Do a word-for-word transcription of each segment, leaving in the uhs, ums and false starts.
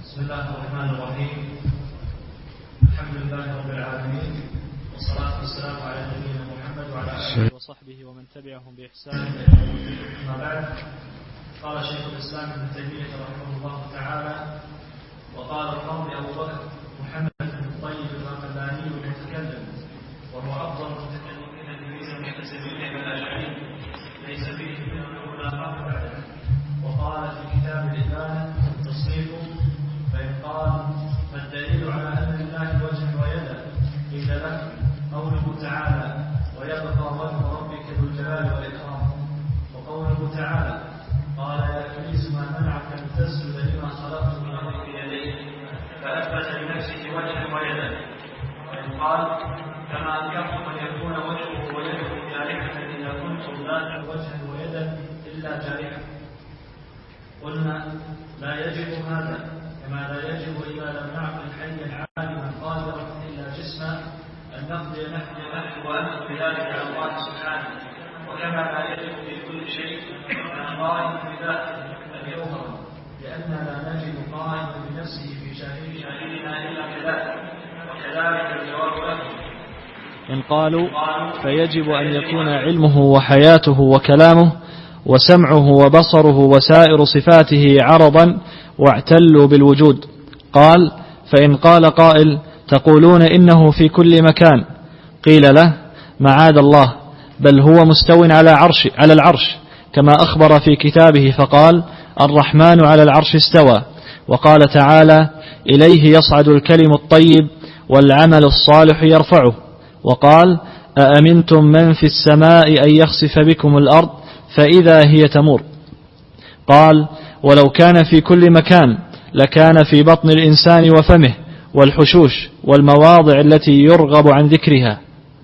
بسم الله الرحمن الرحيم. الحمد لله رب العالمين، والصلاة والسلام على نبينا محمد وعلى آله وصحبه ومن تبعهم بإحسان إلى يوم الدين. أما بعد، قال شيخ الإسلام ابن تيمية رحمه الله تعالى: وقال القاضي أبو بكر محمد بن الطيب الغمداني المتكلم، وهو أفضل المتكلمين تلميذ المعتزلية الأشعري، ليس فيه منه ولا قال بعده. وقال في كتاب الإبانة تصنيفه: فإن قال ما الدليل على أن لله وجه ويدا؟ قيل له: قوله تعالى: ويبقى وجه ربك ذو الجلال والإكرام. وقوله تعالى: قال يا إبليس ما منعك أن تسجد لما خلقت من أمرك بيديه؟ فأثبت لنفسه وجها ويدا. وإن قال: كما أنكرتم أن يكون وجهه ويده جارحة إذا كنتم لا وجها ويدا إلا جارحة. قلنا: لا يجب هذا، كما لا يجب إذا لم نعقل حيا عالما قادرا إلا جسما أن نقضي نحن نحن وأنت بذلك على الله سبحانه. وكما لا يجب في كل شيء أن قائم بذاته أن يظهر، لأننا لا نجد قائما بنفسه في شاهدنا إلا كذلك. وكذلك الجواب له: إن قالوا فيجب أن يكون علمه وحياته وكلامه وسمعه وبصره وسائر صفاته عرضا واعتلوا بالوجود. قال: فإن قال قائل: تقولون إنه في كل مكان. قيل له: معاذ الله، بل هو مستو على عرش على العرش، كما أخبر في كتابه فقال: الرحمن على العرش استوى. وقال تعالى: إليه يصعد الكلم الطيب والعمل الصالح يرفعه. وقال: أأمنتم من في السماء أن يخسف بكم الأرض فإذا هي تمور. قال: ولو كان في كل مكان لكان في بطن الإنسان وفمه والحشوش والمواضع التي يرغب عن ذكرها،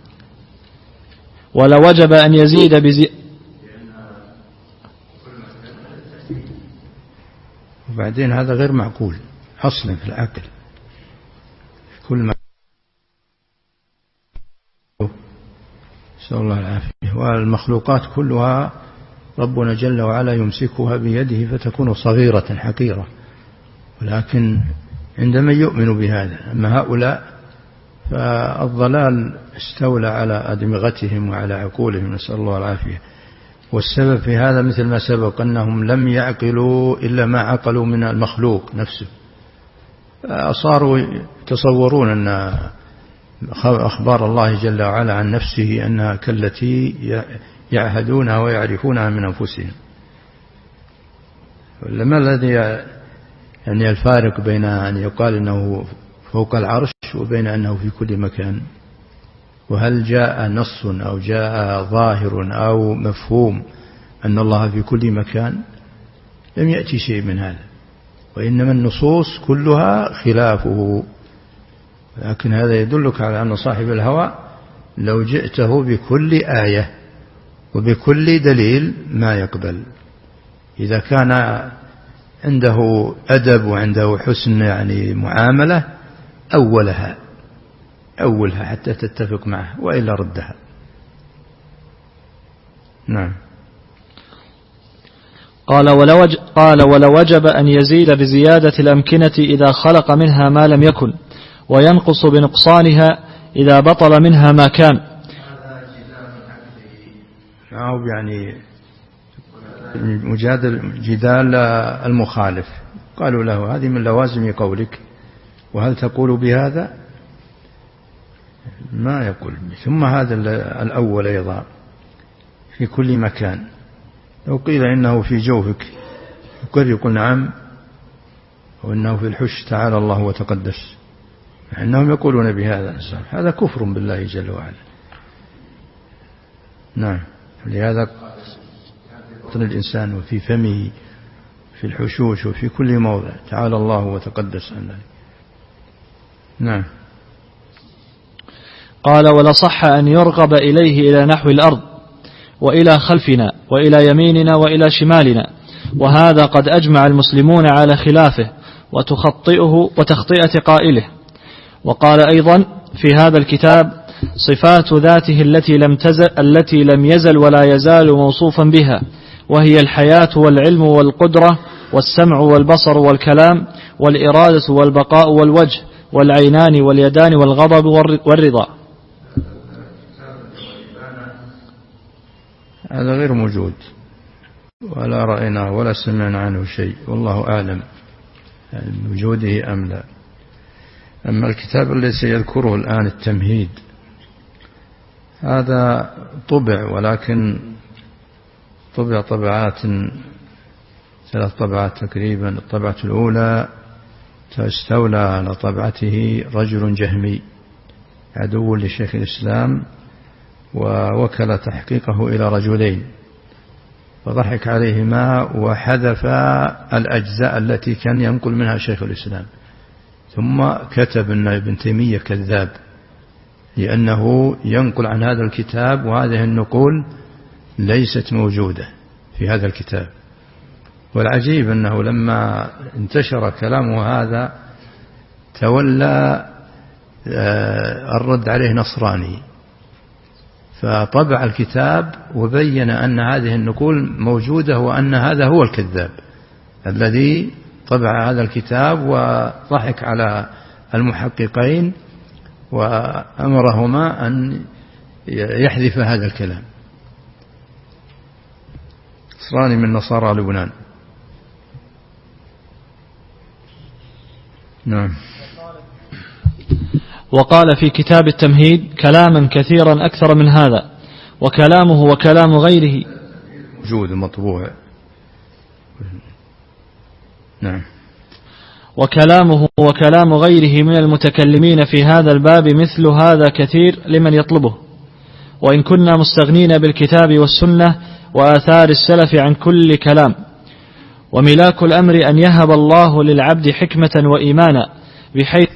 ولوجب أن يزيد بزي... وبعدين هذا غير معقول أصلا في العقل. كل ما نسأل الله العافية. والمخلوقات كلها ربنا جل وعلا يمسكها بيده فتكون صغيرة حقيرة، ولكن عندما يؤمن بهذا. أما هؤلاء فالضلال استولى على أدمغتهم وعلى عقولهم، نسأل الله العافية. والسبب في هذا مثل ما سبق، أنهم لم يعقلوا إلا ما عقلوا من المخلوق نفسه، صاروا يتصورون أن أخبار الله جل وعلا عن نفسه أنها كالتي يعهدونها ويعرفونها من أنفسهم. لما الذي يعني الفارق بين أن يقال أنه فوق العرش وبين أنه في كل مكان؟ وهل جاء نص أو جاء ظاهر أو مفهوم أن الله في كل مكان؟ لم يأتي شيء من هذا، وإنما النصوص كلها خلافه. لكن هذا يدلك على أن صاحب الهوى لو جئته بكل آية وبكل دليل ما يقبل. إذا كان عنده أدب وعنده حسن يعني معاملة أولها أولها حتى تتفق معه، وإلا ردها. نعم. قال ولو قال ولو وجب أن يزيد بزيادة الأمكنة إذا خلق منها ما لم يكن، وينقص بنقصانها إذا بطل منها ما كان. أو يعني مجادل جدال المخالف. قالوا له: هذه من لوازم قولك، وهل تقول بهذا؟ ما يقول. ثم هذا الأول أيضا في كل مكان، لو قيل إنه في جوفك يقول يقول نعم، وإنه في الحش تعالى الله وتقدس، إنهم يقولون بهذا. هذا كفر بالله جل وعلا. نعم. لهذا بطن الإنسان وفي فمه في الحشوش وفي كل موضع تعالى الله وتقدس عن ذلك. نعم. قال: ولصح أن يرغب إليه إلى نحو الأرض وإلى خلفنا وإلى يميننا وإلى شمالنا، وهذا قد أجمع المسلمون على خلافه وتخطئه وتخطئة قائله. وقال أيضا في هذا الكتاب: صفات ذاته التي لم تزل التي لم يزل ولا يزال موصوفا بها، وهي الحياة والعلم والقدرة والسمع والبصر والكلام والإرادة والبقاء والوجه والعينان واليدان والغضب والرضا. هذا غير موجود ولا رأينا ولا سمعنا عنه شيء، والله أعلم وجوده أم لا. أما الكتاب الذي سيذكره الآن التمهيد هذا طبع، ولكن طبع طبعات ثلاث طبعات تقريبا. الطبعة الأولى استولى على طبعته رجل جهمي عدو لشيخ الإسلام، ووكل تحقيقه إلى رجلين فضحك عليهما وحذف الأجزاء التي كان ينقل منها شيخ الإسلام، ثم كتب أن ابن تيمية كذاب لأنه ينقل عن هذا الكتاب وهذه النقول ليست موجودة في هذا الكتاب. والعجيب أنه لما انتشر كلامه هذا تولى الرد عليه نصراني، فطبع الكتاب وبين أن هذه النقول موجودة وأن هذا هو الكذاب الذي طبع هذا الكتاب، وضحك على المحققين وأمرهما أن يحذف هذا الكلام. نصراني من نصارى لبنان. نعم. وقال في كتاب التمهيد كلاما كثيرا أكثر من هذا، وكلامه وكلام غيره موجود مطبوع. نعم. وكلامه وكلام غيره من المتكلمين في هذا الباب مثل هذا كثير لمن يطلبه، وإن كنا مستغنين بالكتاب والسنة وآثار السلف عن كل كلام. وملاك الأمر أن يهب الله للعبد حكمة وإيمانا بحيث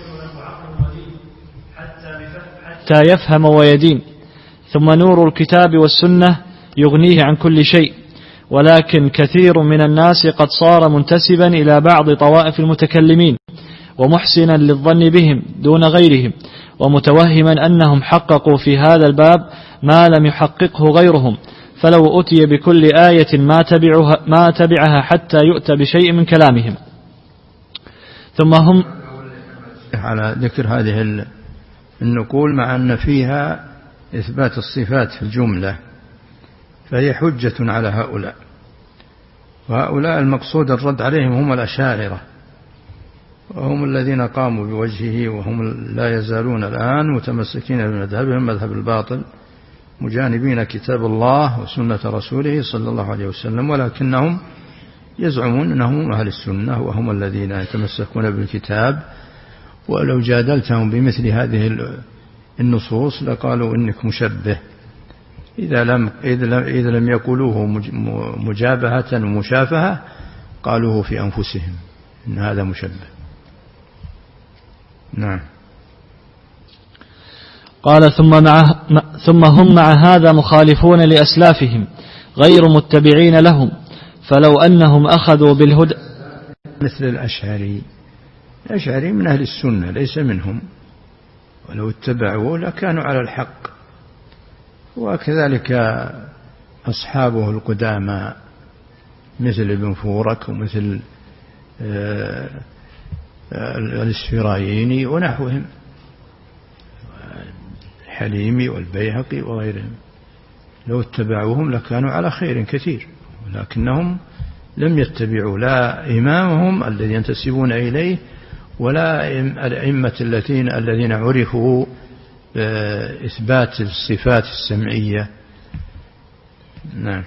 حتى يفهم ويدين، ثم نور الكتاب والسنة يغنيه عن كل شيء. ولكن كثير من الناس قد صار منتسبا إلى بعض طوائف المتكلمين ومحسنا للظن بهم دون غيرهم، ومتوهما أنهم حققوا في هذا الباب ما لم يحققه غيرهم، فلو أتي بكل آية ما تبعها, ما تبعها حتى يؤتى بشيء من كلامهم. ثم هم على ذكر هذه النقول مع أن فيها إثبات الصفات في الجملة، فهي حجة على هؤلاء، وهؤلاء المقصود الرد عليهم هم الأشاعرة، وهم الذين قاموا بوجهه، وهم لا يزالون الآن متمسكين بمذهبهم مذهب الباطل، مجانبين كتاب الله وسنة رسوله صلى الله عليه وسلم، ولكنهم يزعمون أنهم أهل السنة وهم الذين يتمسكون بالكتاب. ولو جادلتهم بمثل هذه النصوص لقالوا إنك مشبه، إذا لم, إذا لم يقولوه مجابهة ومشافهة قالوه في أنفسهم إن هذا مشبه. نعم. قال ثم, مع ثم هم مع هذا مخالفون لأسلافهم غير متبعين لهم، فلو أنهم أخذوا بالهدى مثل الأشعري. الأشعري من أهل السنة ليس منهم، ولو اتبعوه لكانوا على الحق. وكذلك أصحابه القدامى مثل ابن فورك ومثل الإسفرايني ونحوهم، الحليمي والبيهقي وغيرهم، لو اتبعوهم لكانوا على خير كثير، ولكنهم لم يتبعوا لا إمامهم الذي ينتسبون إليه ولا الأئمة الذين الذين عرفوا إثبات الصفات السمعية. نعم.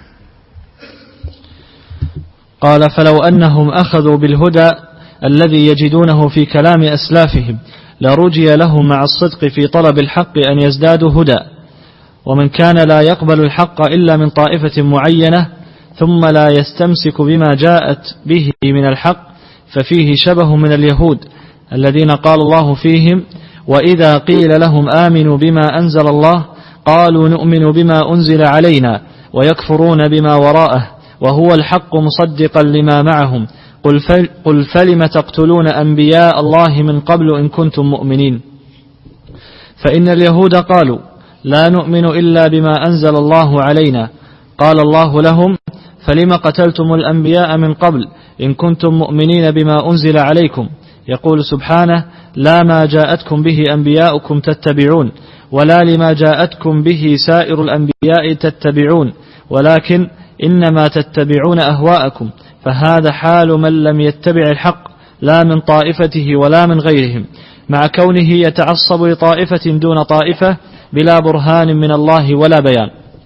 قال فلو أنهم أخذوا بالهدى الذي يجدونه في كلام أسلافهم لرجي لهم مع الصدق في طلب الحق أن يزدادوا هدى. ومن كان لا يقبل الحق إلا من طائفة معينة ثم لا يستمسك بما جاءت به من الحق ففيه شبه من اليهود الذين قال الله فيهم وإذا قيل لهم آمنوا بما أنزل الله قالوا نؤمن بما أنزل علينا ويكفرون بما وراءه وهو الحق مصدقا لما معهم قل, فل قل فلم تقتلون أنبياء الله من قبل إن كنتم مؤمنين. فإن اليهود قالوا لا نؤمن إلا بما أنزل الله علينا قال الله لهم فلم قتلتم الأنبياء من قبل إن كنتم مؤمنين بما أنزل عليكم. يقول سبحانه: لا ما جاءتكم به أنبياؤكم تتبعون، ولا لما جاءتكم به سائر الأنبياء تتبعون، ولكن إنما تتبعون أهواءكم. فهذا حال من لم يتبع الحق، لا من طائفته ولا من غيرهم، مع كونه يتعصب لطائفة دون طائفة بلا برهان من الله ولا بيان.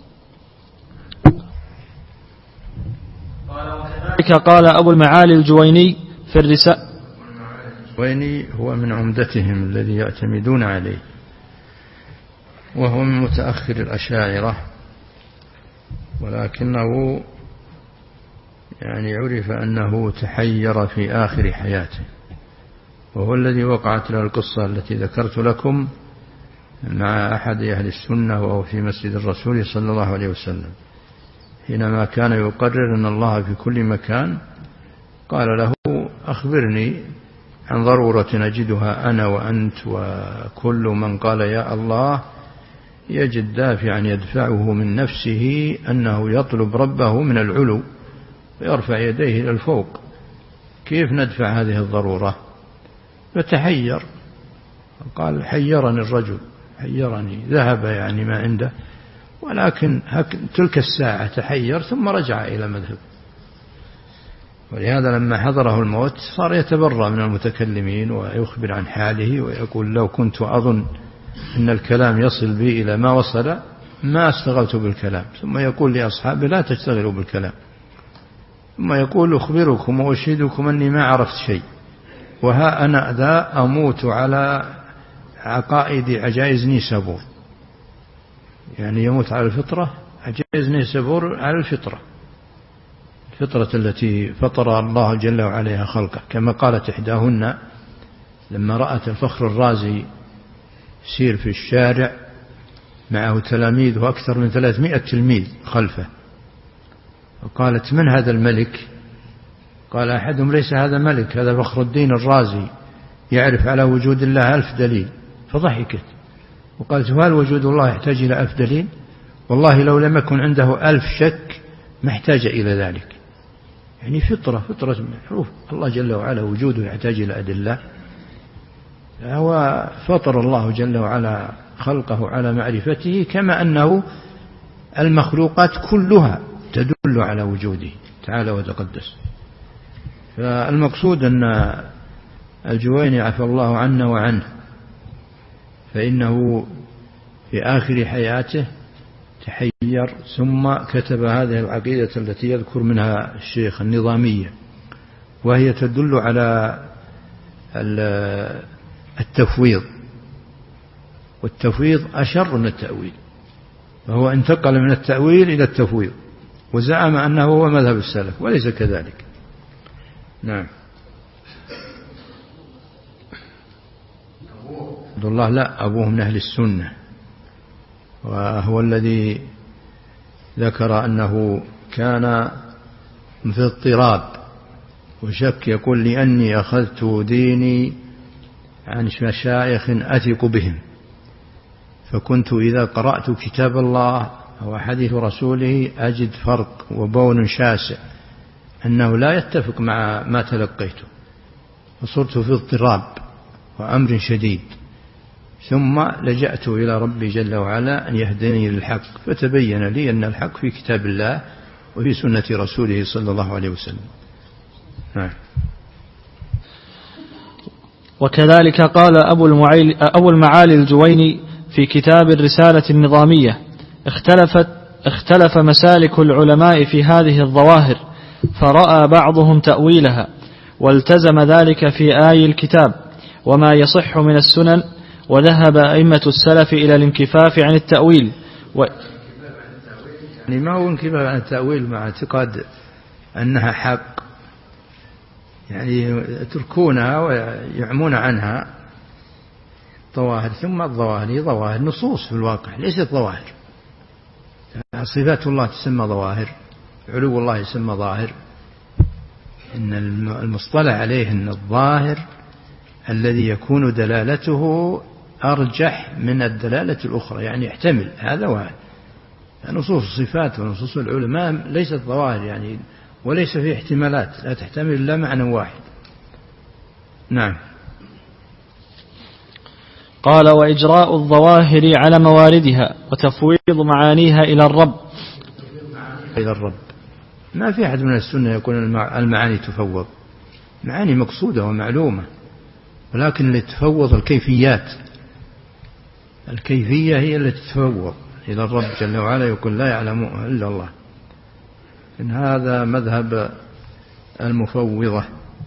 قال أبو المعالي الجويني في الرسالة. الجويني هو من عمدتهم الذي يعتمدون عليه، وهو من متأخر الأشاعرة، ولكنه يعني عرف أنه تحير في آخر حياته، وهو الذي وقعت له القصة التي ذكرت لكم مع أحد أهل السنة وهو في مسجد الرسول صلى الله عليه وسلم، حينما كان يقرر أن الله في كل مكان، قال له: أخبرني عن ضرورة نجدها أنا وأنت وكل من قال يا الله يجد دافعا يدفعه من نفسه أنه يطلب ربه من العلو ويرفع يديه إلى الفوق، كيف ندفع هذه الضرورة؟ فتحير، قال: حيرني الرجل، حيرني، ذهب يعني ما عنده، ولكن تلك الساعة تحير ثم رجع إلى مذهب. ولهذا لما حضره الموت صار يتبرأ من المتكلمين ويخبر عن حاله ويقول: لو كنت أظن أن الكلام يصل بي إلى ما وصل ما استغلت بالكلام. ثم يقول لأصحابه: لا تشتغلوا بالكلام. ثم يقول: أخبركم وأشهدكم أني ما عرفت شيء، وها أنا ذا أموت على عقائد عجائز نيسابور، يعني يموت على الفطرة، عجائز نيسابور على الفطرة، الفطرة التي فطر الله جل وعلا خلقه، كما قالت إحداهن لما رأت الفخر الرازي سير في الشارع معه تلاميذ وأكثر من ثلاثمائة تلميذ خلفه، وقالت: من هذا الملك؟ قال أحدهم: ليس هذا ملك، هذا فخر الدين الرازي يعرف على وجود الله ألف دليل. فضحكت وقالت: هل وجود الله يحتاج إلى ألف دليل؟ والله لو لم يكن عنده ألف شك ما احتاج إلى ذلك. يعني فطرة فطرة معروف الله جل وعلا وجوده يحتاج إلى أدلة. هو فطر الله جل وعلا خلقه على معرفته، كما أنه المخلوقات كلها تدل على وجوده تعالى وتقدس. فالمقصود أن الجويني عفى الله عنا وعنه، فإنه في آخر حياته تحير، ثم كتب هذه العقيدة التي يذكر منها الشيخ النظامية، وهي تدل على التفويض، والتفويض أشر من التأويل، فهو انتقل من التأويل إلى التفويض، وزعم أنه هو مذهب السلف وليس كذلك. نعم. عبد الله لا، أبوه من أهل السنة، وهو الذي ذكر أنه كان في اضطراب وشك، يقول: لأني أخذت ديني عن مشايخ أثق بهم، فكنت إذا قرأت كتاب الله أو حديث رسوله أجد فرق وبون شاسع أنه لا يتفق مع ما تلقيته، فصرت في اضطراب وأمر شديد، ثم لجأت إلى ربي جل وعلا أن يهدني للحق، فتبين لي أن الحق في كتاب الله وفي سنة رسوله صلى الله عليه وسلم. نعم. وكذلك قال أبو المعالي الجويني في كتاب الرسالة النظامية: اختلفت اختلف مسالك العلماء في هذه الظواهر، فرأى بعضهم تأويلها والتزم ذلك في آي الكتاب وما يصح من السنن، وذهب أئمة السلف إلى الانكفاف عن التأويل و... يعني ما هو انكفاف عن التأويل مع اعتقاد أنها حق، يعني يتركونها ويعمون عنها ظواهر، ثم الظواهر هي ظواهر نصوص في الواقع ليست ظواهر. صفات الله تسمى ظواهر، علو الله يسمى ظاهر. إن المصطلح عليه أن الظاهر الذي يكون دلالته أرجح من الدلالة الأخرى، يعني يحتمل هذا وهذا. نصوص الصفات ونصوص العلماء ليست ظواهر يعني وليس فيه احتمالات، لا تحتمل إلا معنى واحد. نعم. قال: وإجراء الظواهر على مواردها وتفويض معانيها إلى الرب. إلى الرب ما في أحد من السنة يكون المعاني تفوض، معاني مقصودة ومعلومة، ولكن اللي تفوض الكيفيات، الكيفية هي التي تفوض إلى الرب جل وعلا، يكون لا يعلمها إلا الله. إن هذا مذهب المفوضة.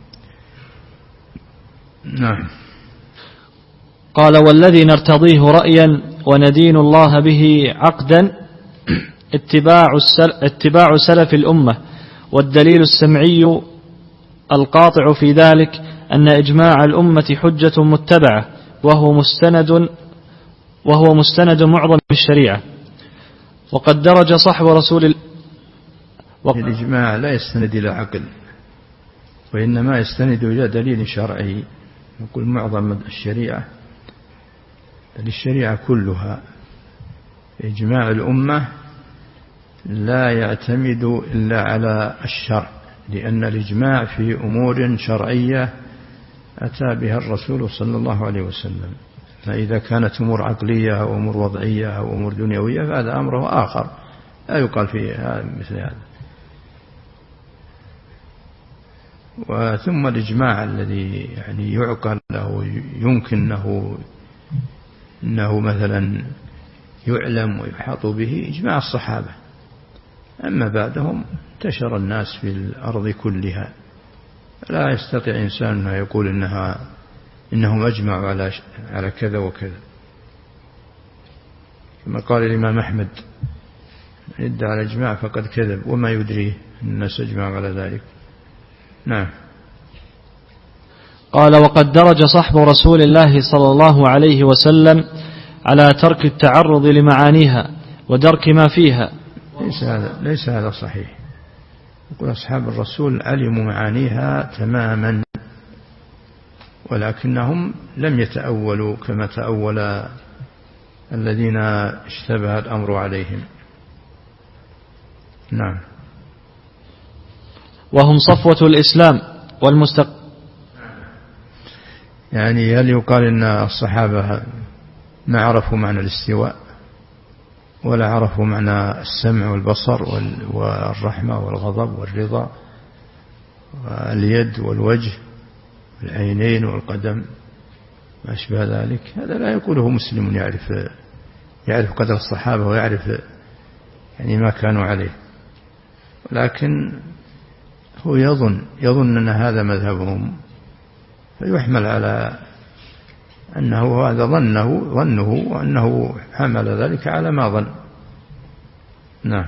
نعم. قال: والذي نرتضيه رأيا وندين الله به عقدا اتباع, اتباع سلف الأمة، والدليل السمعي القاطع في ذلك أن إجماع الأمة حجة متبعة، وهو مستند وهو مستند معظم الشريعة. وقد درج صحب رسول ال... وق... الإجماع لا يستند إلى عقل، وإنما يستند إلى دليل شرعي. يقول معظم الشريعة، الشريعة كلها إجماع الأمة لا يعتمد إلا على الشرع، لأن الإجماع في أمور شرعية أتى بها الرسول صلى الله عليه وسلم. فإذا كانت أمور عقلية أو أمور وضعية أو أمور دنيوية فهذا أمره آخر، لا يقال فيه مثل هذا. وثم الإجماع الذي يعني يعقل له يمكن أنه, إنه مثلا يعلم ويحاط به إجماع الصحابة. أما بعدهم انتشر الناس في الأرض كلها، لا يستطيع إنسان أن يقول إنها إنهم أجمعوا على على كذا وكذا، كما قال الإمام أحمد: ادعى على الإجماع فقد كذب وما يدريه أن الناس أجمعوا على ذلك. نعم. قال: وقد درج صحب رسول الله صلى الله عليه وسلم على ترك التعرض لمعانيها ودرك ما فيها. ليس هذا ليس هذا صحيح. يقول أصحاب الرسول علموا معانيها تماما، ولكنهم لم يتأولوا كما تأول الذين اشتبه الأمر عليهم. نعم. وهم صفوة الإسلام والمستق يعني هل يقال إن الصحابة ما عرفوا معنى الاستواء ولا عرفوا معنى السمع والبصر والرحمة والغضب والرضا واليد والوجه والعينين والقدم ما أشبه ذلك؟ هذا لا يقوله مسلم يعرف يعرف قدر الصحابة ويعرف يعني ما كانوا عليه، لكن هو يظن يظن أن هذا مذهبهم، فيحمل على أنه هذا ظنه ظنه وأنه حمل ذلك على ما ظن. نعم.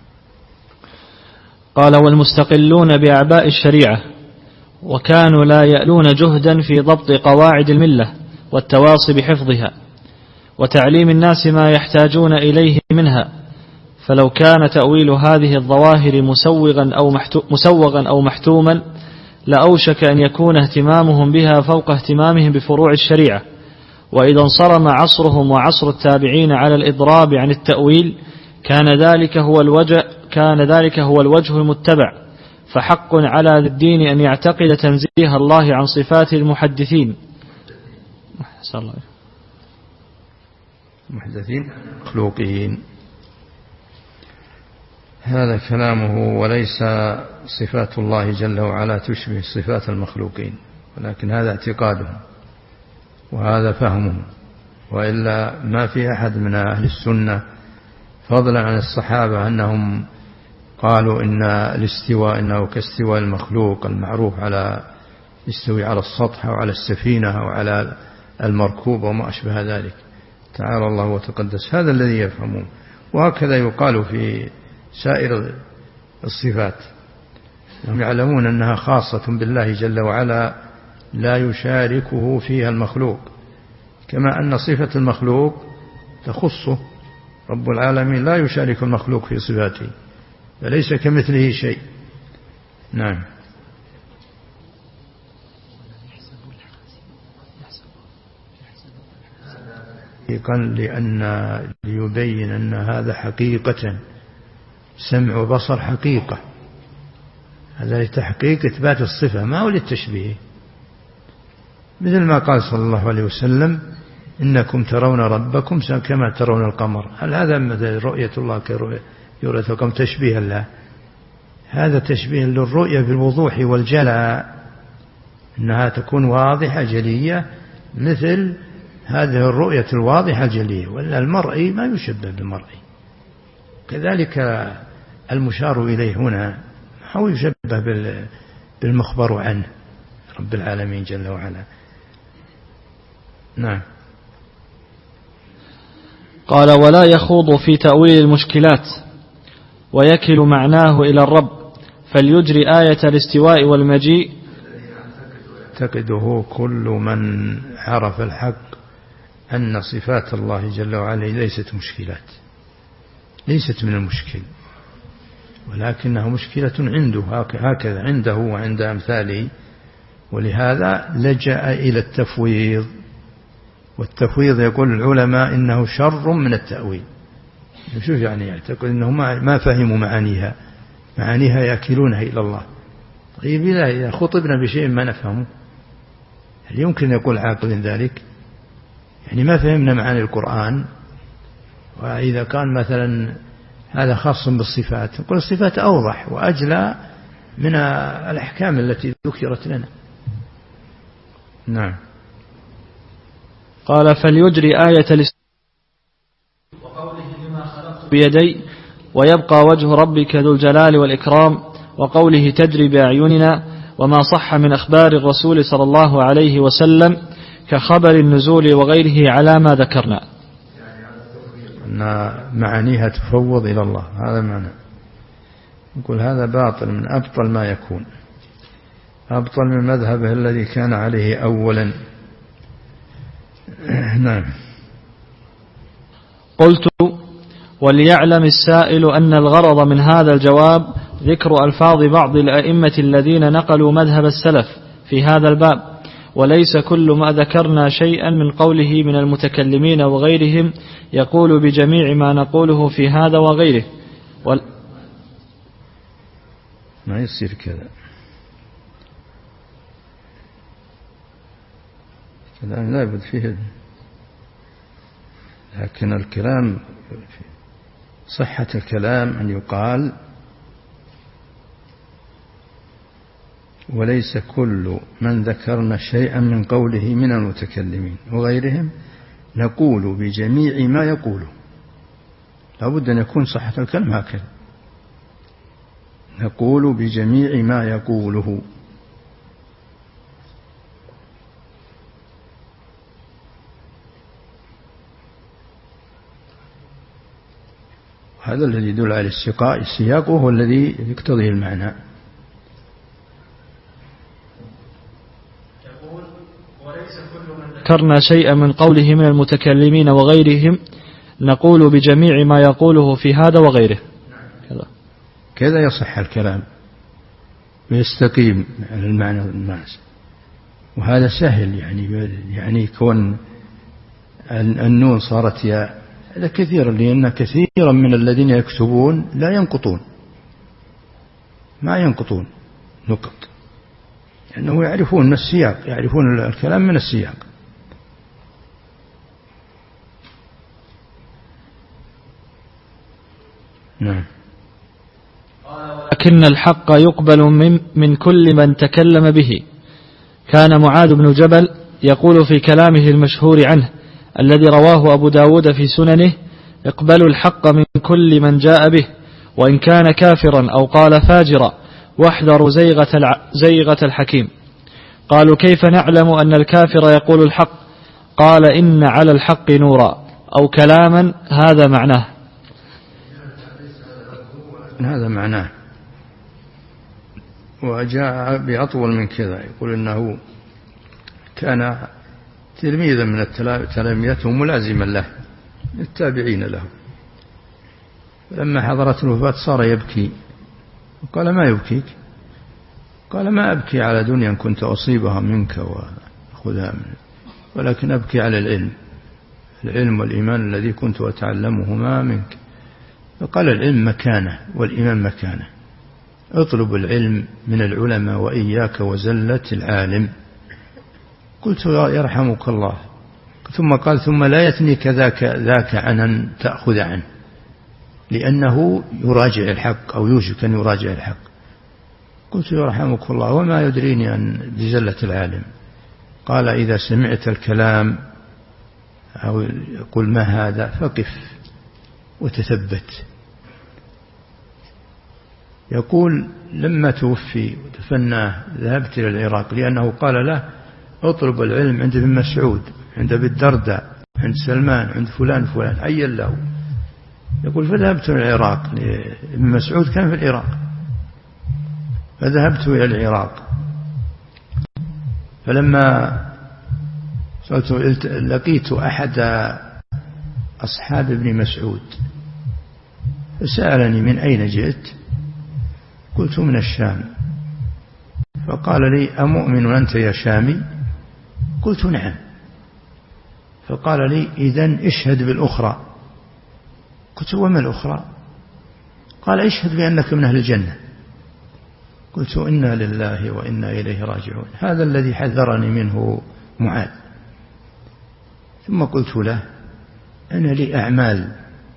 قال: والمستقلون بأعباء الشريعة، وكانوا لا يألون جهدا في ضبط قواعد الملة والتواصي بحفظها وتعليم الناس ما يحتاجون إليه منها، فلو كان تأويل هذه الظواهر مسوغا أو, مسوغا أو محتوما لأوشك أن يكون اهتمامهم بها فوق اهتمامهم بفروع الشريعة. وإذا انصرم عصرهم وعصر التابعين على الإضراب عن التأويل كان ذلك هو الوجه كان ذلك هو الوجه المتبع. فحق على الدين أن يعتقد تنزيه الله عن صفات المحدثين محدثين مخلوقين. هذا كلامه، وليس صفات الله جل وعلا تشبه صفات المخلوقين، ولكن هذا اعتقادهم وهذا فهمهم، وإلا ما في أحد من أهل السنة فضلا عن الصحابة أنهم قالوا إن الاستواء إنه كاستواء المخلوق المعروف على يستوي على السطح أو على السفينة أو على المركوب وما أشبه ذلك. تعالى الله وتقدس. هذا الذي يفهمون، وهكذا يقال في سائر الصفات. هم يعلمون أنها خاصة بالله جل وعلا لا يشاركه فيها المخلوق، كما أن صفة المخلوق تخصه. رب العالمين لا يشارك المخلوق في صفاته، فليس كمثله شيء. نعم. قال لأن ليبين أن هذا حقيقة، سمع وبصر حقيقة، هذا لتحقيق إثبات الصفة ما هو للتشبيه، مثل ما قال صلى الله عليه وسلم إنكم ترون ربكم كما ترون القمر. هل هذا مثل رؤية الله كرؤية القمر تشبيه الله؟ هذا تشبيه للرؤية بالوضوح والجلاء، إنها تكون واضحة جلية مثل هذه الرؤية الواضحة الجلية، ولا المرئي ما يشبه بالمرئي. كذلك المشار إليه هنا هو يشبه بالمخبر عنه رب العالمين جل وعلا. نعم. قال ولا يخوض في تأويل المشكلات ويكل معناه إلى الرب، فليجري آية الاستواء والمجيء. يعتقده كل من عرف الحق أن صفات الله جل وعلا ليست مشكلات، ليست من المشكل، ولكنها مشكلة عنده هكذا عنده وعند أمثاله، ولهذا لجأ إلى التفويض. والتفويض يقول العلماء إنه شر من التأويل. شو يعني؟ يعتقد أنهم ما فهموا معانيها، معانيها يأكلونها إلى الله. طيب إذا خطبنا بشيء ما نفهمه هل يمكن يقول عاقل ذلك؟ يعني ما فهمنا معاني القرآن، وإذا كان مثلا هذا خاص بالصفات نقول الصفات أوضح وأجلى من الأحكام التي ذكرت لنا. نعم. قال فليجري آية الاستواء وقوله لما خلقت بيدي ويبقى وجه ربك ذو الجلال والإكرام، وقوله تجري بأعيننا، وما صح من أخبار الرسول صلى الله عليه وسلم كخبر النزول وغيره على ما ذكرنا. أن معانيها تفوض إلى الله، هذا معنى. نقول هذا باطل من أبطل ما يكون، أبطل من مذهبه الذي كان عليه أولا. نعم. قلت وليعلم السائل أن الغرض من هذا الجواب ذكر ألفاظ بعض الأئمة الذين نقلوا مذهب السلف في هذا الباب، وليس كل ما ذكرنا شيئا من قوله من المتكلمين وغيرهم يقول بجميع ما نقوله في هذا وغيره. وال... ما يصير كذا، كلام لا بد فيه، لكن الكلام صحة الكلام أن يقال وليس كل من ذكرنا شيئا من قوله من المتكلمين وغيرهم نقول بجميع ما يقوله. لا بد أن يكون صحة الكلام هكذا، نقول بجميع ما يقوله. هذا الذي يدل على السياق، السياق هو الذي يقتضي المعنى. ذكرنا شيئا من قوله من المتكلمين وغيرهم نقول بجميع ما يقوله في هذا وغيره. كذا كذا يصح الكلام ويستقيم على المعنى الناس، وهذا سهل. يعني يعني كون النون صارت ياء هذا كثيرا، لأن كثيرا من الذين يكتبون لا ينقطون، ما ينقطون نقط، لأنه يعرفون من السياق، يعرفون الكلام من السياق. نعم. لكن الحق يقبل من, من كل من تكلم به. كان معاذ بن جبل يقول في كلامه المشهور عنه الذي رواه أبو داود في سننه: اقبلوا الحق من كل من جاء به وإن كان كافرا أو قال فاجرا، واحذروا زيغة, الع... زيغة الحكيم. قالوا كيف نعلم أن الكافر يقول الحق؟ قال إن على الحق نورا أو كلاما، هذا معناه. هذا معناه. وجاء بأطول من كذا، يقول إنه كان تلميذا من تلاميذه ملازما له التابعين له، لما حضرت الوفاة صار يبكي، وقال ما يبكيك؟ قال ما أبكي على دنيا كنت أصيبها منك وأخذها منك، ولكن أبكي على العلم العلم والإيمان الذي كنت أتعلمهما منك. فقال العلم مكانه والإيمان مكانه، اطلب العلم من العلماء وإياك وزلة العالم. قلت يرحمك الله. ثم قال ثم لا يثنيك ذاك, ذاك عن أن تأخذ عنه، لأنه يراجع الحق أو يوشك أن يراجع الحق. قلت يرحمك الله وما يدريني أن بزلة العالم؟ قال إذا سمعت الكلام أو يقول ما هذا فقف وتثبت. يقول لما توفي وتفناه ذهبت إلى العراق، لأنه قال له اطلب العلم عند ابن مسعود، عند ابي الدرداء، عند سلمان، عند فلان فلان، عين له. يقول فذهبت إلى العراق، ابن مسعود كان في العراق، فذهبت إلى العراق. فلما لقيت أحد أصحاب ابن مسعود فسألني من أين جئت؟ قلت من الشام. فقال لي أمؤمن أنت يا شامي؟ قلت نعم. فقال لي إذن اشهد بالأخرى. قلت وما الأخرى؟ قال اشهد بأنك من أهل الجنة. قلت إنا لله وإنا إليه راجعون. هذا الذي حذرني منه معاذ. ثم قلت له أنا لي أعمال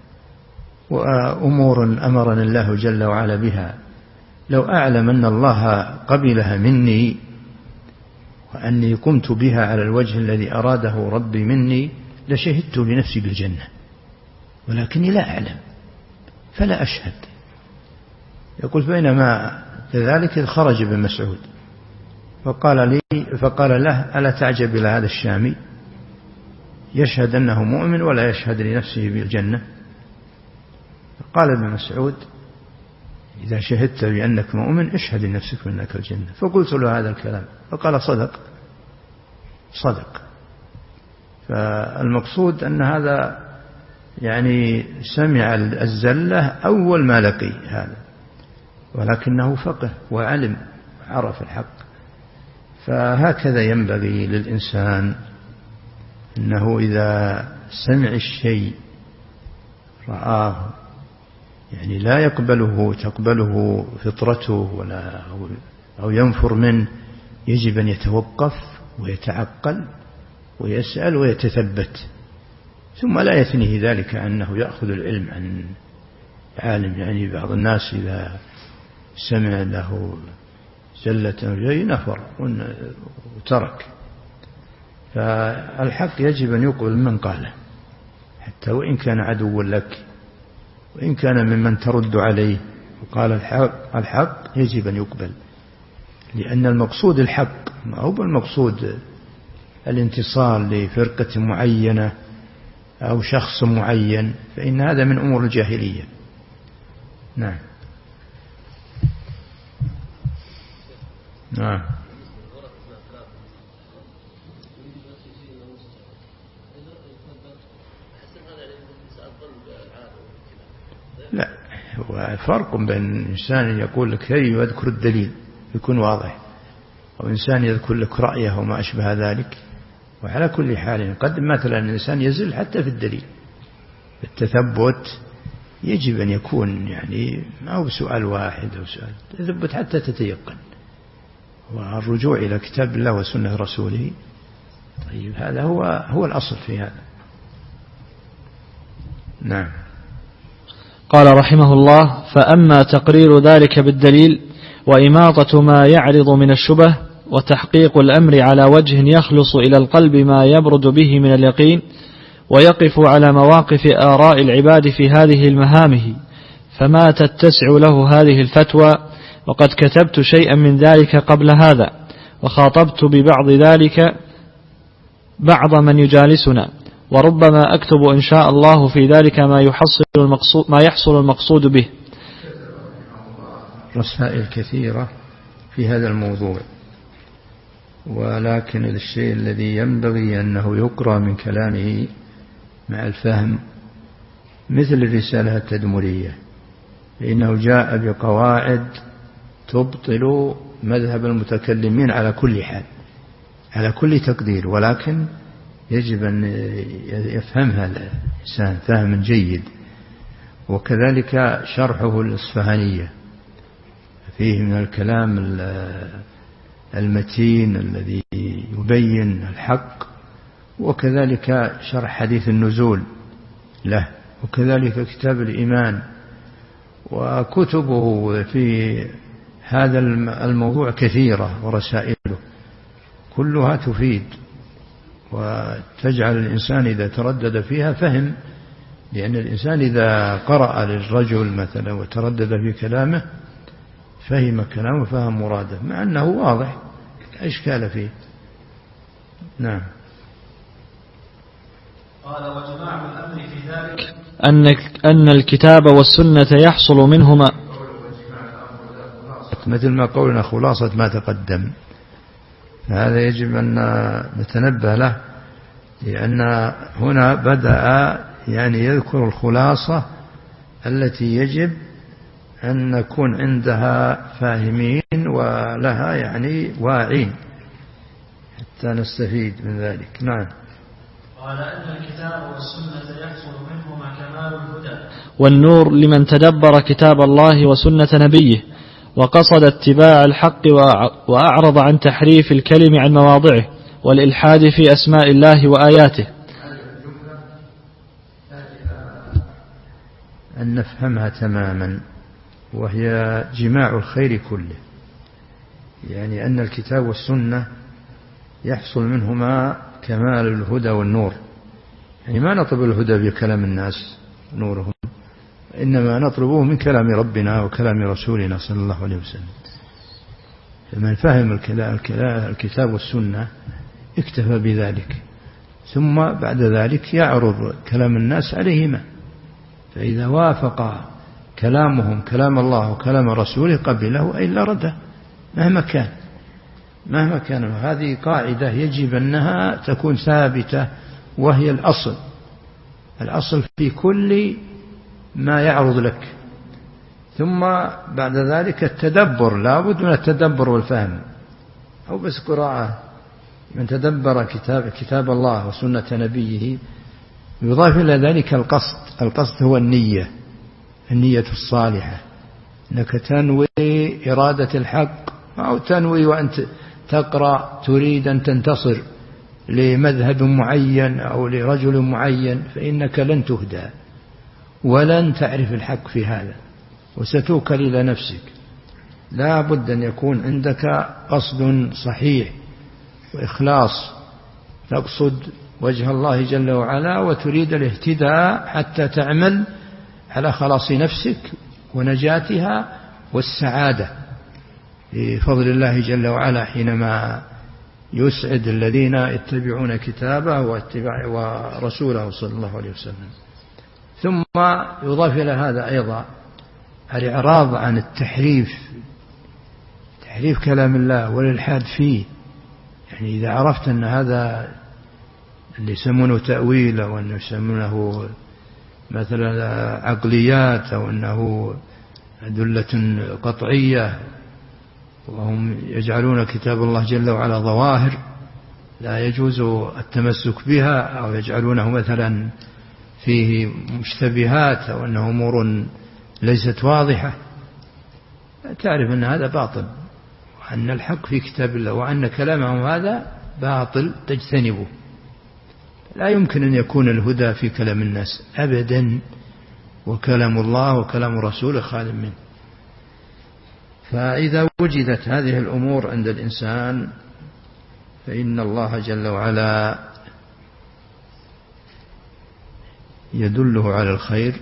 وأمور أمرني الله جل وعلا بها، لو أعلم أن الله قبلها مني وأني قمت بها على الوجه الذي أراده ربي مني لشهدت لنفسي بالجنة، ولكني لا أعلم فلا أشهد. يقول بينما كذلك خرج ابن مسعود فقال لي فقال له ألا تعجب إلى هذا الشامي يشهد أنه مؤمن ولا يشهد لنفسه بالجنة؟ قال ابن مسعود إذا شهدت بأنك مؤمن اشهد لنفسك بأنك الجنة. فقلت له هذا الكلام فقال صدق صدق. فالمقصود أن هذا يعني سمع الزلة أول ما لقي هذا، ولكنه فقه وعلم وعرف الحق. فهكذا ينبغي للإنسان أنه إذا سمع الشيء رآه يعني لا يقبله تقبله فطرته ولا أو ينفر منه، يجب أن يتوقف ويتعقل ويسأل ويتثبت، ثم لا يثنيه ذلك أنه يأخذ العلم عن عالم. يعني بعض الناس إذا سمع له زلة جاي نفر وترك. فالحق يجب أن يقبل من قاله حتى وإن كان عدوا لك وإن كان ممن ترد عليه وقال الحق, الحق يجب أن يقبل، لأن المقصود الحق ما هو المقصود الانتصار لفرقة معينة أو شخص معين، فإن هذا من أمور الجاهلية. نعم نعم لا، هو فرق بين إنسان يقول لك هي ويذكر الدليل يكون واضح، أو إنسان يذكر لك رأيه وما أشبه ذلك. وعلى كل حال قد مثلا الإنسان يزل حتى في الدليل. التثبت يجب أن يكون يعني ما هو بسؤال واحد أو سؤال، تثبت حتى تتيقن، والرجوع إلى كتاب الله وسنة رسوله. طيب هذا هو هو الأصل في هذا. نعم. قال رحمه الله: فأما تقرير ذلك بالدليل وإماطة ما يعرض من الشبه وتحقيق الأمر على وجه يخلص إلى القلب ما يبرد به من اليقين ويقف على مواقف آراء العباد في هذه المهامه، فما تتسع له هذه الفتوى، وقد كتبت شيئا من ذلك قبل هذا، وخاطبت ببعض ذلك بعض من يجالسنا، وربما أكتب إن شاء الله في ذلك ما يحصل المقصود, ما يحصل المقصود به. رسائل كثيرة في هذا الموضوع، ولكن الشيء الذي ينبغي أنه يقرأ من كلامه مع الفهم مثل الرسالة التدمرية، لأنه جاء بقواعد تبطل مذهب المتكلمين على كل حال على كل تقدير، ولكن يجب أن يفهمها الإنسان فهما جيد. وكذلك شرحه الإصفهانية فيه من الكلام المتين الذي يبين الحق، وكذلك شرح حديث النزول له، وكذلك كتاب الإيمان، وكتبه في هذا الموضوع كثيرة، ورسائله كلها تفيد وتجعل الإنسان إذا تردد فيها فهم، لأن الإنسان إذا قرأ للرجل مثلا وتردد في كلامه فهم كلامه فهم مراده، مع أنه واضح لا إشكال فيه. نعم. قال وجماع الأمر في ذلك أن أن الكتاب والسنة يحصل منهما، مثل ما قولنا خلاصة ما تقدم، فهذا يجب أن نتنبه له، لأن هنا بدأ يعني يذكر الخلاصة التي يجب أن نكون عندها فاهمين ولها يعني واعين حتى نستفيد من ذلك. نعم. قال أن الكتاب والسنة يحصل منهما كمال الهدى والنور لمن تدبر كتاب الله وسنة نبيه وقصد اتباع الحق وأعرض عن تحريف الكلم عن مواضعه والإلحاد في أسماء الله وآياته. أن نفهمها تماما، وهي جماع الخير كله، يعني أن الكتاب والسنة يحصل منهما كمال الهدى والنور، يعني ما نطلب الهدى بكلام الناس نورهم، إنما نطلبه من كلام ربنا وكلام رسولنا صلى الله عليه وسلم. فمن فهم الكتاب والسنة اكتفى بذلك، ثم بعد ذلك يعرض كلام الناس عليهما، فإذا وافق كلامهم كلام الله وكلام رسوله قبله إلا رده مهما كان مهما كان. هذه قاعدة يجب أنها تكون ثابتة، وهي الأصل الأصل في كل ما يعرض لك. ثم بعد ذلك التدبر، لا بد من التدبر والفهم، أو بس قراءة. من تدبر كتاب, كتاب الله وسنة نبيه يضاف إلى ذلك القصد. القصد هو النية، النية الصالحة، أنك تنوي إرادة الحق، أو تنوي وأنت تقرأ تريد أن تنتصر لمذهب معين أو لرجل معين، فإنك لن تهدى ولن تعرف الحق في هذا، وستوكل إلى نفسك. لا بد أن يكون عندك قصد صحيح وإخلاص، تقصد وجه الله جل وعلا وتريد الاهتداء حتى تعمل على خلاص نفسك ونجاتها والسعادة بفضل الله جل وعلا، حينما يسعد الذين يتبعون كتابه واتباع ورسوله صلى الله عليه وسلم. ثم يضاف إلى هذا أيضا الإعراض عن التحريف، تحريف كلام الله والإلحاد فيه. يعني إذا عرفت أن هذا اللي يسمونه تأويل، أو أنه يسمونه مثلا عقليات، أو أنه أدلة قطعية، وهم يجعلون كتاب الله جل وعلا ظواهر لا يجوز التمسك بها، أو يجعلونه مثلا فيه مشتبهات، أو أنه أمور ليست واضحة، تعرف أن هذا باطل، وأن الحق في كتاب الله، وأن كلامهم هذا باطل تجتنبه. لا يمكن أن يكون الهدى في كلام الناس أبدا، وكلام الله وكلام رسوله خال منه. فإذا وجدت هذه الأمور عند الإنسان فإن الله جل وعلا يدله على الخير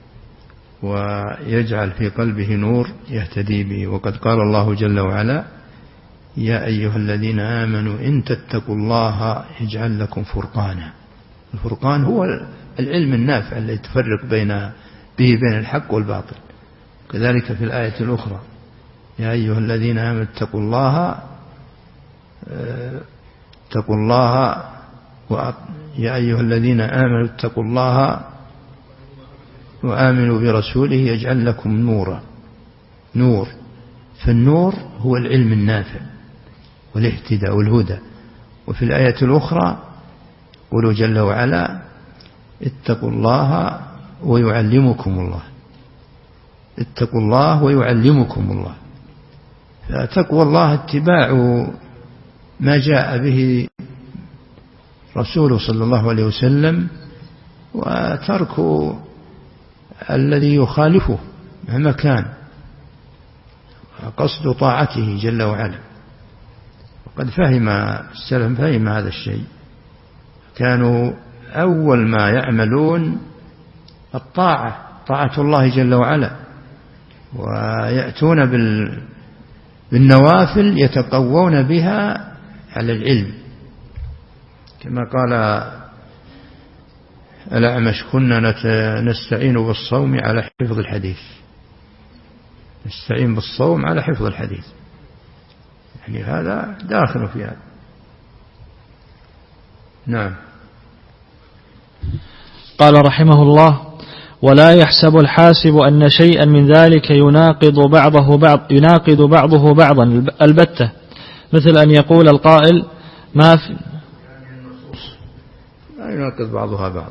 ويجعل في قلبه نور يهتدي به. وقد قال الله جل وعلا: يا أيها الذين آمنوا إن تتقوا الله يجعل لكم فرقانا. الفرقان هو العلم النافع الذي تفرق بين به بين الحق والباطل. كذلك في الآية الأخرى: يا أيها الذين آمنوا اتقوا الله اتقوا الله يا أيها الذين آمنوا اتقوا الله وآمنوا برسوله يجعل لكم نورا. نور، فالنور هو العلم النافع والاهتداء والهدى. وفي الآية الأخرى قوله جل وعلا: اتقوا الله ويعلمكم الله. اتقوا الله ويعلمكم الله. فتقوى الله اتباع ما جاء به رسوله صلى الله عليه وسلم، وترك الذي يخالفه مهما كان، قصد طاعته جل وعلا. وقد فهم السلف فهم هذا الشيء، كانوا أول ما يعملون الطاعة، طاعة الله جل وعلا، ويأتون بالنوافل يتقوون بها على العلم، كما قال الأعمش: كنا نستعين بالصوم على حفظ الحديث. نستعين بالصوم على حفظ الحديث، يعني هذا داخل في هذا. نعم. قال رحمه الله: ولا يحسب الحاسب أن شيئا من ذلك يناقض بعضه بعض يناقض بعضه بعضا البتة، مثل أن يقول القائل: ما في لا يناقض بعضها بعض،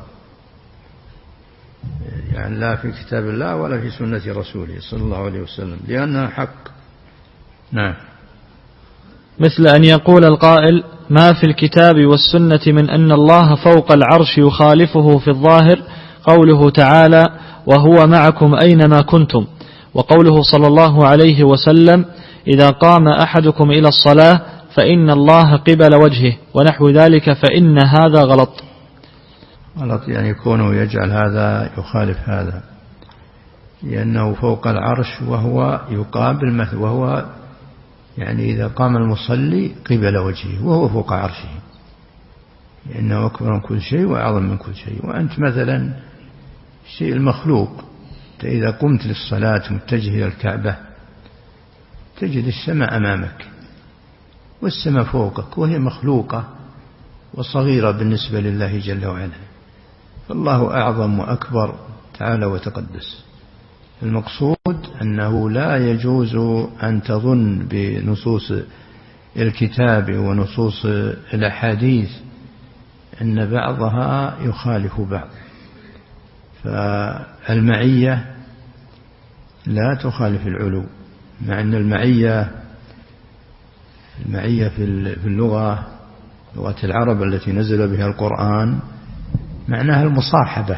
يعني لا في كتاب الله ولا في سنة رسوله صلى الله عليه وسلم، لأنها حق. نعم. مثل أن يقول القائل: ما في الكتاب والسنة من أن الله فوق العرش يخالفه في الظاهر قوله تعالى: وهو معكم أينما كنتم، وقوله صلى الله عليه وسلم: إذا قام أحدكم إلى الصلاة فإن الله قبل وجهه، ونحو ذلك، فإن هذا غلط. غلط يعني يكون يجعل هذا يخالف هذا، لأنه فوق العرش وهو يقابل مثل، وهو يعني إذا قام المصلي قبل وجهه وهو فوق عرشه، لأنه أكبر من كل شيء وأعظم من كل شيء. وأنت مثلا الشيء المخلوق، إذا قمت للصلاة متجه إلى الكعبة تجد السماء أمامك والسماء فوقك، وهي مخلوقة وصغيرة بالنسبة لله جل وعلا، فالله أعظم وأكبر تعالى وتقدس. المقصود أنه لا يجوز أن تظن بنصوص الكتاب ونصوص الأحاديث أن بعضها يخالف بعض، فالمعية لا تخالف العلو، مع أن المعية المعية في اللغة، لغة العرب التي نزل بها القرآن، معناها المصاحبة،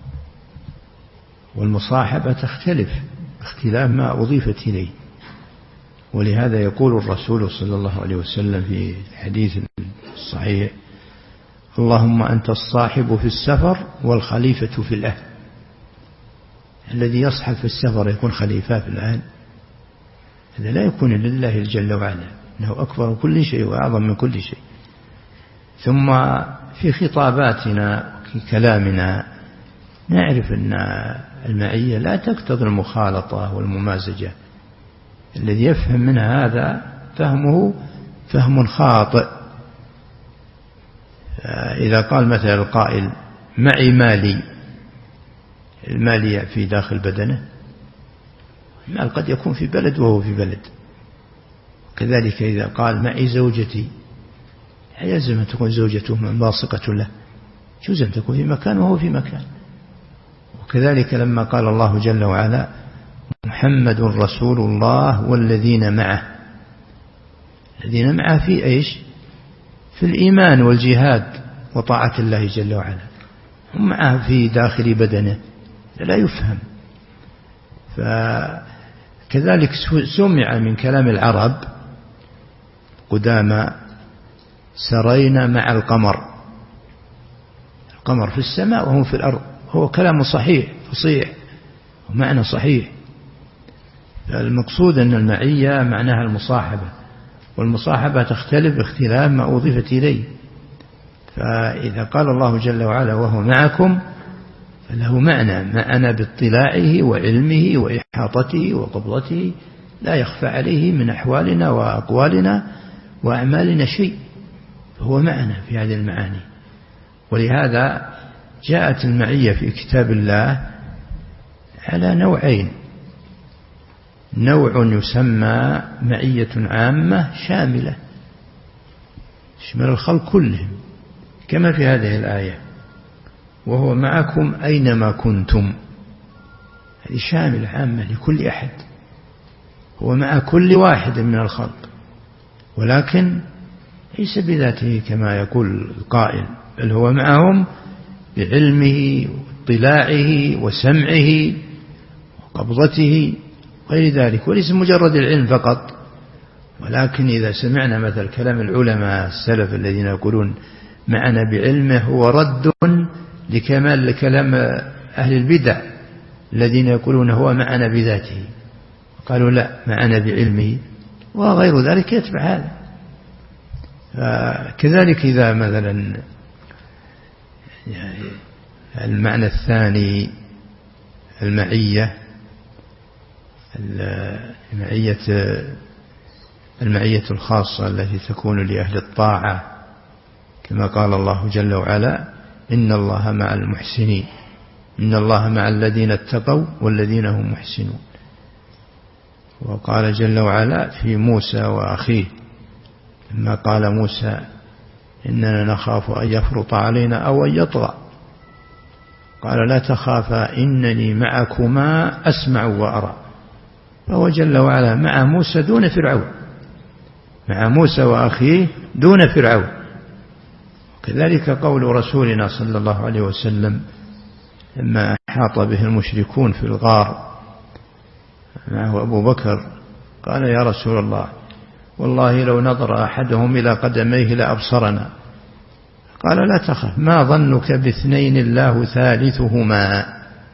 والمصاحبة تختلف اختلاف ما أضيفت إليه. ولهذا يقول الرسول صلى الله عليه وسلم في الحديث الصحيح: اللهم أنت الصاحب في السفر والخليفة في الأهل. الذي يصحب في السفر يكون خليفة في الأهل، هذا لا يكون لله جل وعلا، إنه أكبر من كل شيء وأعظم من كل شيء. ثم في خطاباتنا في كلامنا نعرف أن المعية لا تقتضي المخالطة والممازجة. الذي يفهم من هذا فهمه فهم خاطئ. إذا قال مثلا القائل: معي مالي، المال في داخل بدنه، المال قد يكون في بلد وهو في بلد. كذلك إذا قال: معي زوجتي، يلزم أن تكون زوجته ملاصقة له، يجوز أن تكون في مكان وهو في مكان. وكذلك لما قال الله جل وعلا: محمد رسول الله والذين معه، الذين معه في إيش؟ في الإيمان والجهاد وطاعة الله جل وعلا، هم معه في داخل بدنه، لا يفهم. فكذلك سمع من كلام العرب قدامى: سرينا مع القمر، القمر في السماء وهو في الأرض، هو كلام صحيح فصيح ومعنى صحيح. المقصود أن المعية معناها المصاحبة، والمصاحبة تختلف باختلاف ما أضيفت إليه. فإذا قال الله جل وعلا: وهو معكم، فله معنى معنا باطلاعه وعلمه وإحاطته وقبضته، لا يخفى عليه من أحوالنا وأقوالنا وأعمالنا شيء، فهو معنا في هذه المعاني. ولهذا جاءت المعية في كتاب الله على نوعين: نوع يسمى معية عامة شاملة، تشمل الخلق كلهم، كما في هذه الآية: وهو معكم أينما كنتم، هذه شاملة عامة لكل أحد. هو مع كل واحد من الخلق، ولكن ليس بذاته كما يقول القائل، بل هو معهم بعلمه واطلاعه وسمعه وقبضته غير ذلك، وليس مجرد العلم فقط. ولكن إذا سمعنا مثل كلام العلماء السلف الذين يقولون معنا بعلمه، هو رد لكمال كلام أهل البدع الذين يقولون هو معنا بذاته، قالوا لا، معنا بعلمه، وغير ذلك يتبع هذا. كذلك إذا مثلا يعني المعنى الثاني المعية، المعية المعية الخاصة التي تكون لأهل الطاعة، كما قال الله جل وعلا: إن الله مع المحسنين، إن الله مع الذين اتقوا والذين هم محسنون. وقال جل وعلا في موسى وأخيه لما قال موسى: إننا نخاف أن يفرط علينا أو أن يطغى، قال: لا تخافا إنني معكما أسمع وأرى. فهو جل وعلا مع موسى دون فرعون، مع موسى وأخيه دون فرعون. كذلك قول رسولنا صلى الله عليه وسلم لما أحاط به المشركون في الغار معه أبو بكر، قال: يا رسول الله، والله لو نظر أحدهم إلى قدميه لأبصرنا. قال: لا تخف، ما ظنك باثنين الله ثالثهما.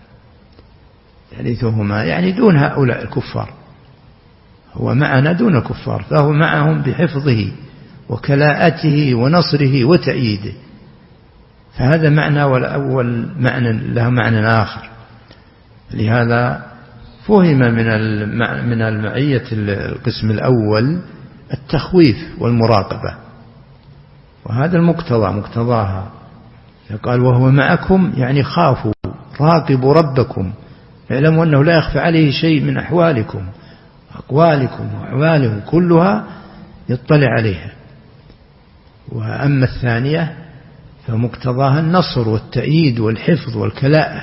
ثالثهما يعني دون هؤلاء الكفار، هو معنا دون الكفار، فهو معهم بحفظه وكلاءته ونصره وتأييده. فهذا معنى، والأول معنى له معنى آخر. لهذا فهم من من المعية القسم الأول التخويف والمراقبة، وهذا المقتضى مقتضاها. قال: وهو معكم يعني خافوا، راقبوا ربكم، اعلموا أنه لا يخفى عليه شيء من أحوالكم، أقوالكم وأحوالهم كلها يطلع عليها. وأما الثانية فمقتضاها النصر والتأييد والحفظ والكلاءة.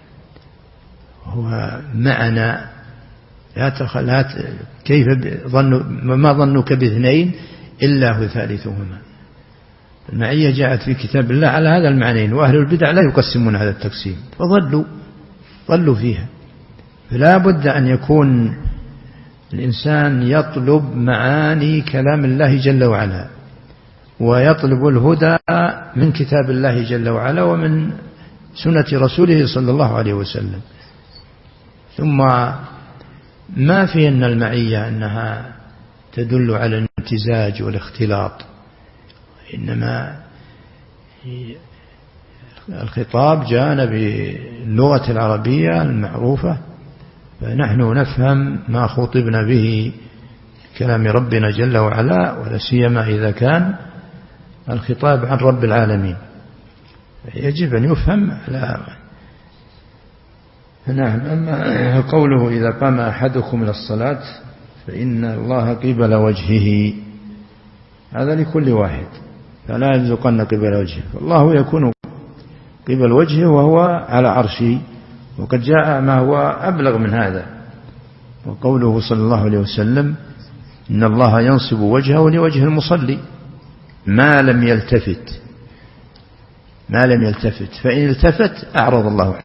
هو معنا، لا تخل كيف ظن ما ظنك باثنين إلا هو ثالثهما. المعية جاءت في كتاب الله على هذا المعنيين، وأهل البدع لا يقسمون هذا التقسيم، فظلوا ظلوا فيها. فلا بد أن يكون الإنسان يطلب معاني كلام الله جل وعلا، ويطلب الهدى من كتاب الله جل وعلا ومن سنة رسوله صلى الله عليه وسلم. ثم ما في أن المعية أنها تدل على الامتزاج والاختلاط، إنما الخطاب جاءنا باللغة العربية المعروفة، فنحن نفهم ما خطبنا به كلام ربنا جل وعلا، ولا سيما إذا كان الخطاب عن رب العالمين، يجب أن يفهم على. نعم. أما قوله: إذا قام أحدكم إلى الصلاة فإن الله قبل وجهه، هذا لكل واحد، فلا يلزقن قبل وجهه، والله يكون قبل وجهه وهو على عرشه، وقد جاء ما هو أبلغ من هذا. وقوله صلى الله عليه وسلم: إن الله ينصب وجهه لوجه المصلي ما لم يلتفت، ما لم يلتفت، فإن التفت أعرض الله عنه.